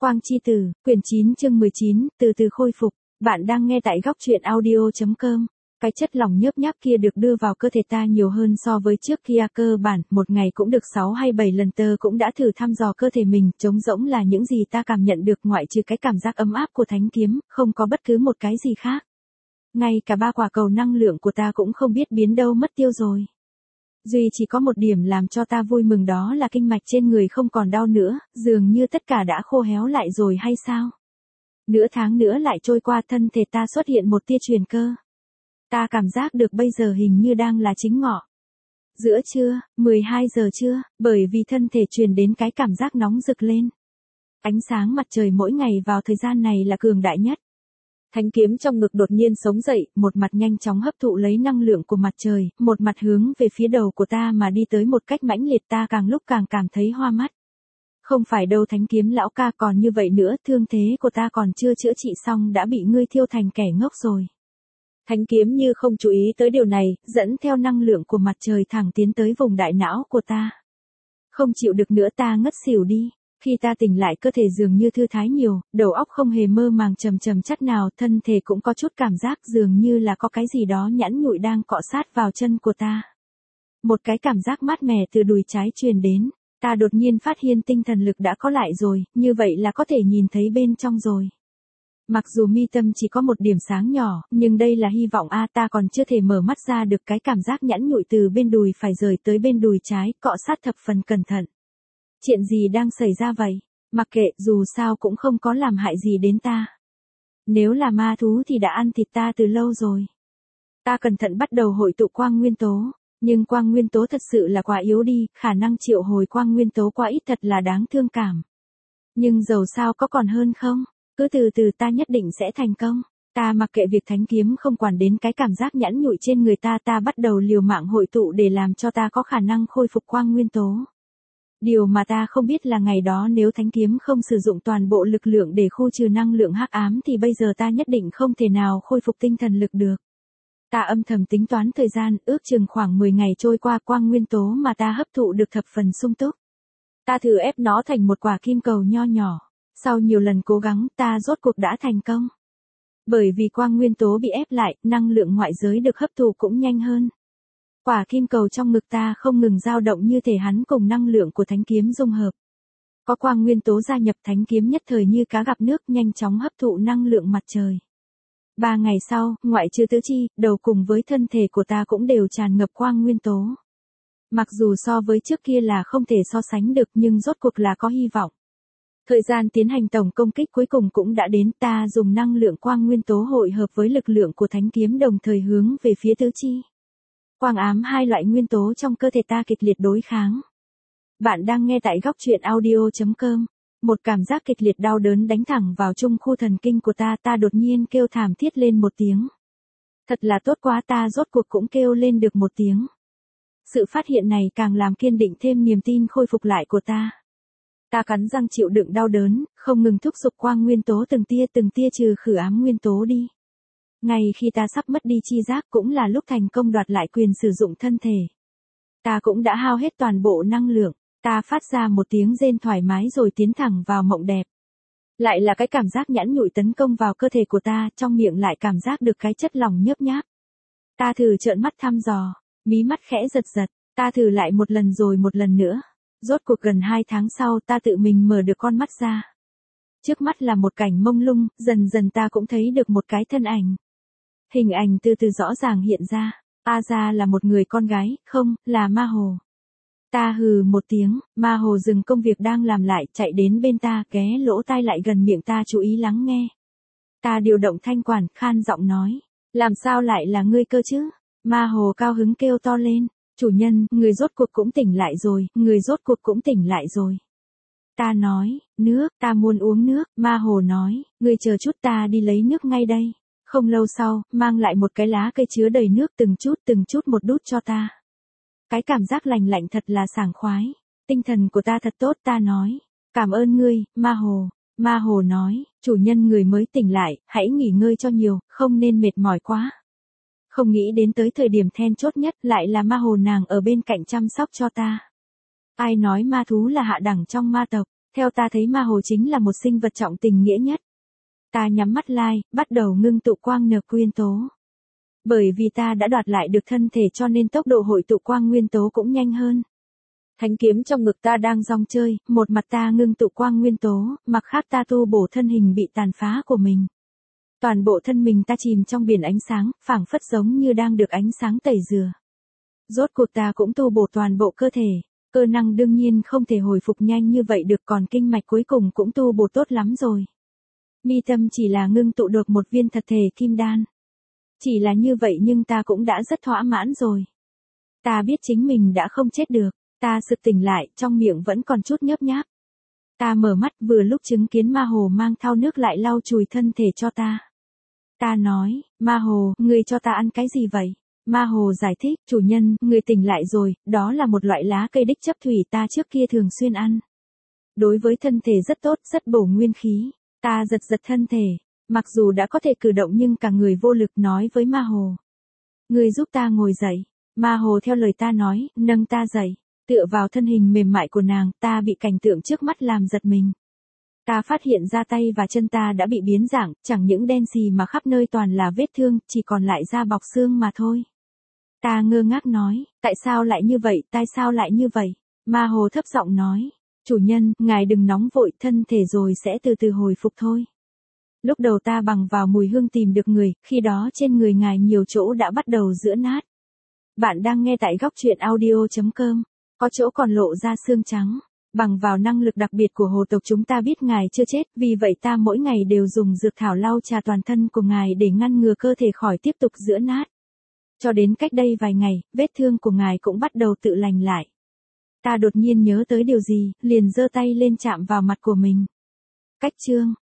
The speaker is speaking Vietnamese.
Quang Chi Tử, quyển 9 chương 19, từ từ khôi phục. Bạn đang nghe tại góc truyện audio.com. Cái chất lỏng nhớp nháp kia được đưa vào cơ thể ta nhiều hơn so với trước kia, cơ bản, một ngày cũng được 6 hay 7 lần. Tớ cũng đã thử thăm dò cơ thể mình, trống rỗng là những gì ta cảm nhận được, ngoại trừ cái cảm giác ấm áp của thánh kiếm, không có bất cứ một cái gì khác. Ngay cả 3 quả cầu năng lượng của ta cũng không biết biến đâu mất tiêu rồi. Duy chỉ có một điểm làm cho ta vui mừng, đó là kinh mạch trên người không còn đau nữa, dường như tất cả đã khô héo lại rồi hay sao? Nửa tháng nữa lại trôi qua, thân thể ta xuất hiện một tia truyền cơ. Ta cảm giác được bây giờ hình như đang là chính ngọ. Giữa trưa, 12 giờ trưa, bởi vì thân thể truyền đến cái cảm giác nóng rực lên. Ánh sáng mặt trời mỗi ngày vào thời gian này là cường đại nhất. Thánh kiếm trong ngực đột nhiên sống dậy, một mặt nhanh chóng hấp thụ lấy năng lượng của mặt trời, một mặt hướng về phía đầu của ta mà đi tới một cách mãnh liệt. Ta càng lúc càng cảm thấy hoa mắt. Không phải đâu thánh kiếm lão ca, còn như vậy nữa, thương thế của ta còn chưa chữa trị xong đã bị ngươi thiêu thành kẻ ngốc rồi. Thánh kiếm như không chú ý tới điều này, dẫn theo năng lượng của mặt trời thẳng tiến tới vùng đại não của ta. Không chịu được nữa, ta ngất xỉu đi. Khi ta tỉnh lại, cơ thể dường như thư thái nhiều, đầu óc không hề mơ màng trầm chắt nào, thân thể cũng có chút cảm giác dường như là có cái gì đó nhẵn nhụi đang cọ sát vào chân của ta. Một cái cảm giác mát mẻ từ đùi trái truyền đến, ta đột nhiên phát hiện tinh thần lực đã có lại rồi, như vậy là có thể nhìn thấy bên trong rồi. Mặc dù mi tâm chỉ có một điểm sáng nhỏ, nhưng đây là hy vọng a. Ta còn chưa thể mở mắt ra được, cái cảm giác nhẵn nhụi từ bên đùi phải rời tới bên đùi trái, cọ sát thập phần cẩn thận. Chuyện gì đang xảy ra vậy? Mặc kệ, dù sao cũng không có làm hại gì đến ta. Nếu là ma thú thì đã ăn thịt ta từ lâu rồi. Ta cẩn thận bắt đầu hội tụ quang nguyên tố, nhưng quang nguyên tố thật sự là quá yếu đi, khả năng triệu hồi quang nguyên tố quá ít, thật là đáng thương cảm. Nhưng dầu sao có còn hơn không? Cứ từ từ, ta nhất định sẽ thành công. Ta mặc kệ việc thánh kiếm không quản đến cái cảm giác nhẵn nhụi trên người ta, ta bắt đầu liều mạng hội tụ để làm cho ta có khả năng khôi phục quang nguyên tố. Điều mà ta không biết là ngày đó nếu thánh kiếm không sử dụng toàn bộ lực lượng để khu trừ năng lượng hắc ám thì bây giờ ta nhất định không thể nào khôi phục tinh thần lực được. Ta âm thầm tính toán thời gian, ước chừng khoảng 10 ngày trôi qua, quang nguyên tố mà ta hấp thụ được thập phần sung túc. Ta thử ép nó thành một quả kim cầu nho nhỏ. Sau nhiều lần cố gắng, ta rốt cuộc đã thành công. Bởi vì quang nguyên tố bị ép lại, năng lượng ngoại giới được hấp thụ cũng nhanh hơn. Quả kim cầu trong ngực ta không ngừng dao động như thể hắn cùng năng lượng của thánh kiếm dung hợp. Có quang nguyên tố gia nhập, thánh kiếm nhất thời như cá gặp nước, nhanh chóng hấp thụ năng lượng mặt trời. 3 ngày sau, ngoại trừ tứ chi, đầu cùng với thân thể của ta cũng đều tràn ngập quang nguyên tố. Mặc dù so với trước kia là không thể so sánh được, nhưng rốt cuộc là có hy vọng. Thời gian tiến hành tổng công kích cuối cùng cũng đã đến, ta dùng năng lượng quang nguyên tố hội hợp với lực lượng của thánh kiếm đồng thời hướng về phía tứ chi. Quang ám, hai loại nguyên tố trong cơ thể ta kịch liệt đối kháng. Bạn đang nghe tại góc truyện audio.com. Một cảm giác kịch liệt đau đớn đánh thẳng vào trung khu thần kinh của ta, ta đột nhiên kêu thảm thiết lên một tiếng. Thật là tốt quá, ta rốt cuộc cũng kêu lên được một tiếng. Sự phát hiện này càng làm kiên định thêm niềm tin khôi phục lại của ta. Ta cắn răng chịu đựng đau đớn, không ngừng thúc giục quang nguyên tố từng tia trừ khử ám nguyên tố đi. Ngay khi ta sắp mất đi chi giác cũng là lúc thành công đoạt lại quyền sử dụng thân thể. Ta cũng đã hao hết toàn bộ năng lượng, ta phát ra một tiếng rên thoải mái rồi tiến thẳng vào mộng đẹp. Lại là cái cảm giác nhẵn nhụi tấn công vào cơ thể của ta, trong miệng lại cảm giác được cái chất lỏng nhớp nháp. Ta thử trợn mắt thăm dò, mí mắt khẽ giật giật, ta thử lại một lần rồi một lần nữa. Rốt cuộc gần 2 tháng sau, ta tự mình mở được con mắt ra. Trước mắt là một cảnh mông lung, dần dần ta cũng thấy được một cái thân ảnh. Hình ảnh từ từ rõ ràng hiện ra. Ra là một người con gái, không, là Ma Hồ. Ta hừ một tiếng, Ma Hồ dừng công việc đang làm lại, chạy đến bên ta, ghé lỗ tai lại gần miệng ta chú ý lắng nghe. Ta điều động thanh quản, khan giọng nói. Làm sao lại là ngươi cơ chứ? Ma Hồ cao hứng kêu to lên. Chủ nhân, người rốt cuộc cũng tỉnh lại rồi, người rốt cuộc cũng tỉnh lại rồi. Ta nói, nước, ta muốn uống nước. Ma Hồ nói, ngươi chờ chút, ta đi lấy nước ngay đây. Không lâu sau, mang lại một cái lá cây chứa đầy nước, từng chút một đút cho ta. Cái cảm giác lành lạnh thật là sảng khoái. Tinh thần của ta thật tốt, ta nói. Cảm ơn ngươi, Ma Hồ. Ma Hồ nói, chủ nhân người mới tỉnh lại, hãy nghỉ ngơi cho nhiều, không nên mệt mỏi quá. Không nghĩ đến tới thời điểm then chốt nhất lại là Ma Hồ nàng ở bên cạnh chăm sóc cho ta. Ai nói ma thú là hạ đẳng trong ma tộc, Theo ta thấy ma hồ chính là một sinh vật trọng tình nghĩa nhất. Ta nhắm mắt lại, bắt đầu ngưng tụ quang nờ nguyên tố. Bởi vì ta đã đoạt lại được thân thể cho nên tốc độ hội tụ quang nguyên tố cũng nhanh hơn. Thánh kiếm trong ngực ta đang rong chơi, một mặt ta ngưng tụ quang nguyên tố, mặt khác ta tu bổ thân hình bị tàn phá của mình. Toàn bộ thân mình ta chìm trong biển ánh sáng, phảng phất giống như đang được ánh sáng tẩy rửa. Rốt cuộc ta cũng tu bổ toàn bộ cơ thể, cơ năng đương nhiên không thể hồi phục nhanh như vậy được, còn kinh mạch cuối cùng cũng tu bổ tốt lắm rồi. Mi tâm chỉ là ngưng tụ được một viên thật thể kim đan. Chỉ là như vậy nhưng ta cũng đã rất thỏa mãn rồi. Ta biết chính mình đã không chết được, ta sực tỉnh lại, trong miệng vẫn còn chút nhớp nháp. Ta mở mắt vừa lúc chứng kiến ma hồ mang thau nước lại lau chùi thân thể cho ta. Ta nói, ma hồ, ngươi cho ta ăn cái gì vậy? Ma hồ giải thích, chủ nhân, ngươi tỉnh lại rồi, đó là một loại lá cây đích chấp thủy ta trước kia thường xuyên ăn. Đối với thân thể rất tốt, rất bổ nguyên khí. Ta giật giật thân thể, mặc dù đã có thể cử động nhưng cả người vô lực, nói với ma hồ. Ngươi giúp ta ngồi dậy. Ma hồ theo lời ta nói, nâng ta dậy. Tựa vào thân hình mềm mại của nàng, ta bị cảnh tượng trước mắt làm giật mình. Ta phát hiện ra tay và chân ta đã bị biến dạng, chẳng những đen xì mà khắp nơi toàn là vết thương, chỉ còn lại da bọc xương mà thôi. Ta ngơ ngác nói, tại sao lại như vậy, tại sao lại như vậy? Ma hồ thấp giọng nói, chủ nhân, ngài đừng nóng vội, thân thể rồi sẽ từ từ hồi phục thôi. Lúc đầu ta bằng vào mùi hương tìm được người, khi đó trên người ngài nhiều chỗ đã bắt đầu giữa nát. Bạn đang nghe tại góc truyện audio.com, có chỗ còn lộ ra xương trắng. Bằng vào năng lực đặc biệt của hồ tộc chúng ta biết ngài chưa chết, vì vậy ta mỗi ngày đều dùng dược thảo lau chà toàn thân của ngài để ngăn ngừa cơ thể khỏi tiếp tục giữa nát. Cho đến cách đây vài ngày, vết thương của ngài cũng bắt đầu tự lành lại. Ta đột nhiên nhớ tới điều gì, liền giơ tay lên chạm vào mặt của mình. Cách chương